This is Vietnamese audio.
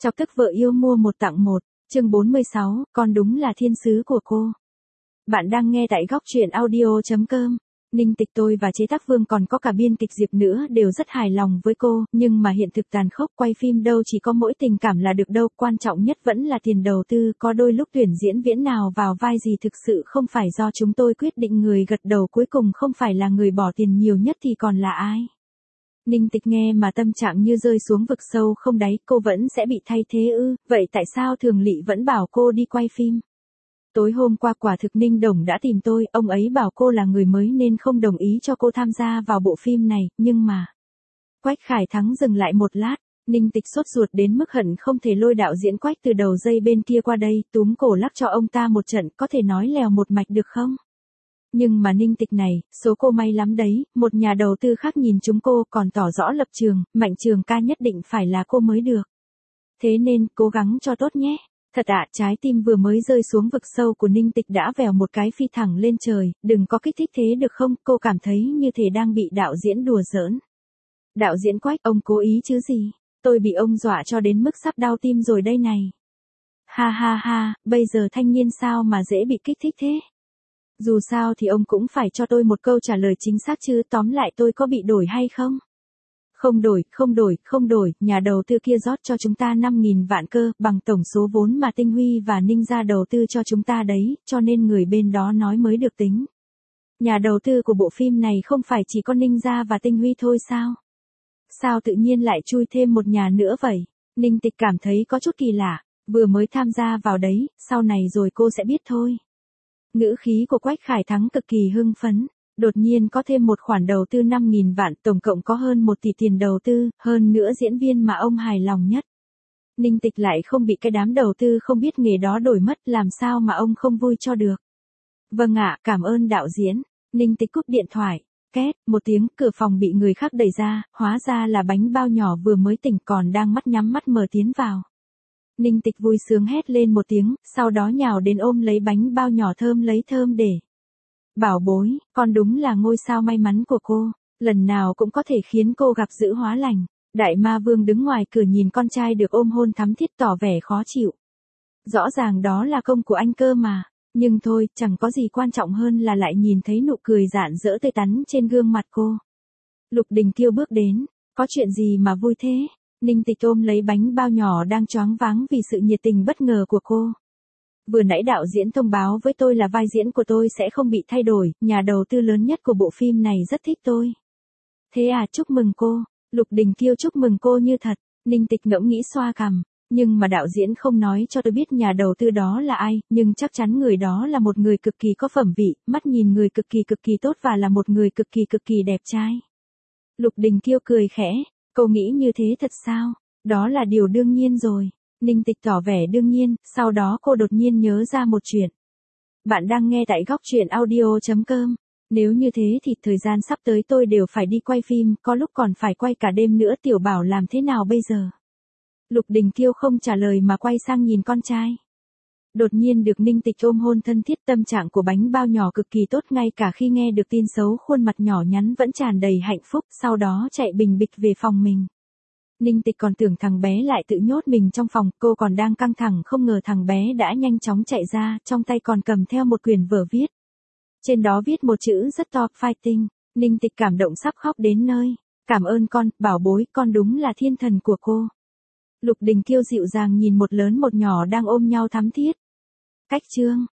Chọc tức vợ yêu mua một tặng một, chương 46, con đúng là thiên sứ của cô. Bạn đang nghe tại góc truyện audio.com. Ninh Tịch, tôi và chế tác Vương còn có cả biên kịch Diệp nữa đều rất hài lòng với cô, nhưng mà hiện thực tàn khốc, quay phim đâu chỉ có mỗi tình cảm là được đâu, quan trọng nhất vẫn là tiền đầu tư, có đôi lúc tuyển diễn viên nào vào vai gì thực sự không phải do chúng tôi quyết định, người gật đầu cuối cùng không phải là người bỏ tiền nhiều nhất thì còn là ai. Ninh Tịch nghe mà tâm trạng như rơi xuống vực sâu không đáy, cô vẫn sẽ bị thay thế ư? Vậy tại sao Thường Lỵ vẫn bảo cô đi quay phim? Tối hôm qua quả thực Ninh Đồng đã tìm tôi, ông ấy bảo cô là người mới nên không đồng ý cho cô tham gia vào bộ phim này, nhưng mà... Quách Khải Thắng dừng lại một lát, Ninh Tịch sốt ruột đến mức hận không thể lôi đạo diễn Quách từ đầu dây bên kia qua đây, túm cổ lắc cho ông ta một trận, có thể nói lèo một mạch được không? Nhưng mà Ninh Tịch này, số cô may lắm đấy, một nhà đầu tư khác nhìn chúng cô còn tỏ rõ lập trường, Mạnh Trường Ca nhất định phải là cô mới được. Thế nên, cố gắng cho tốt nhé. Thật ạ, trái tim vừa mới rơi xuống vực sâu của Ninh Tịch đã vèo một cái phi thẳng lên trời, đừng có kích thích thế được không, cô cảm thấy như thể đang bị đạo diễn đùa giỡn. Đạo diễn Quách, ông cố ý chứ gì, tôi bị ông dọa cho đến mức sắp đau tim rồi đây này. Ha ha ha, bây giờ thanh niên sao mà dễ bị kích thích thế? Dù sao thì ông cũng phải cho tôi một câu trả lời chính xác chứ, tóm lại tôi có bị đổi hay không? Không đổi, nhà đầu tư kia rót cho chúng ta 5.000 vạn cơ, bằng tổng số vốn mà Tinh Huy và Ninh gia đầu tư cho chúng ta đấy, cho nên người bên đó nói mới được tính. Nhà đầu tư của bộ phim này không phải chỉ có Ninh gia và Tinh Huy thôi sao? Sao tự nhiên lại chui thêm một nhà nữa vậy? Ninh Tịch cảm thấy có chút kỳ lạ, vừa mới tham gia vào đấy, sau này rồi cô sẽ biết thôi. Ngữ khí của Quách Khải Thắng cực kỳ hưng phấn, đột nhiên có thêm một khoản đầu tư 5.000 vạn, tổng cộng có hơn 1 tỷ tiền đầu tư, hơn nữa diễn viên mà ông hài lòng nhất. Ninh Tịch lại không bị cái đám đầu tư không biết nghề đó đổi mất, làm sao mà ông không vui cho được. Vâng ạ, cảm ơn đạo diễn. Ninh Tịch cúp điện thoại. Két, một tiếng, cửa phòng bị người khác đẩy ra, hóa ra là Bánh Bao Nhỏ vừa mới tỉnh còn đang mắt nhắm mắt mở tiến vào. Ninh Tịch vui sướng hét lên một tiếng, sau đó nhào đến ôm lấy Bánh Bao Nhỏ thơm lấy thơm để. Bảo bối, con đúng là ngôi sao may mắn của cô, lần nào cũng có thể khiến cô gặp dữ hóa lành. Đại Ma Vương đứng ngoài cửa nhìn con trai được ôm hôn thắm thiết tỏ vẻ khó chịu. Rõ ràng đó là công của anh cơ mà, nhưng thôi, chẳng có gì quan trọng hơn là lại nhìn thấy nụ cười rạng rỡ tươi tắn trên gương mặt cô. Lục Đình Kiêu bước đến, có chuyện gì mà vui thế? Ninh Tịch ôm lấy Bánh Bao Nhỏ đang choáng váng vì sự nhiệt tình bất ngờ của cô. Vừa nãy đạo diễn thông báo với tôi là vai diễn của tôi sẽ không bị thay đổi, nhà đầu tư lớn nhất của bộ phim này rất thích tôi. Thế à, chúc mừng cô. Lục Đình Kiêu chúc mừng cô như thật. Ninh Tịch ngẫm nghĩ xoa cằm, nhưng mà đạo diễn không nói cho tôi biết nhà đầu tư đó là ai, nhưng chắc chắn người đó là một người cực kỳ có phẩm vị, mắt nhìn người cực kỳ tốt và là một người cực kỳ đẹp trai. Lục Đình Kiêu cười khẽ, cô nghĩ như thế thật sao? Đó là điều đương nhiên rồi. Ninh Tịch tỏ vẻ đương nhiên, sau đó cô đột nhiên nhớ ra một chuyện. Bạn đang nghe tại góc truyện audio.com. Nếu như thế thì thời gian sắp tới tôi đều phải đi quay phim, có lúc còn phải quay cả đêm nữa, Tiểu Bảo làm thế nào bây giờ? Lục Đình Kiêu không trả lời mà quay sang nhìn con trai. Đột nhiên được Ninh Tịch ôm hôn thân thiết, tâm trạng của Bánh Bao Nhỏ cực kỳ tốt, ngay cả khi nghe được tin xấu khuôn mặt nhỏ nhắn vẫn tràn đầy hạnh phúc, sau đó chạy bình bịch về phòng mình. Ninh Tịch còn tưởng thằng bé lại tự nhốt mình trong phòng, cô còn đang căng thẳng không ngờ thằng bé đã nhanh chóng chạy ra, trong tay còn cầm theo một quyển vở viết. Trên đó viết một chữ rất to, fighting. Ninh Tịch cảm động sắp khóc đến nơi. Cảm ơn con, bảo bối, con đúng là thiên thần của cô. Lục Đình Kiêu dịu dàng nhìn một lớn một nhỏ đang ôm nhau thắm thiết. Cách chương.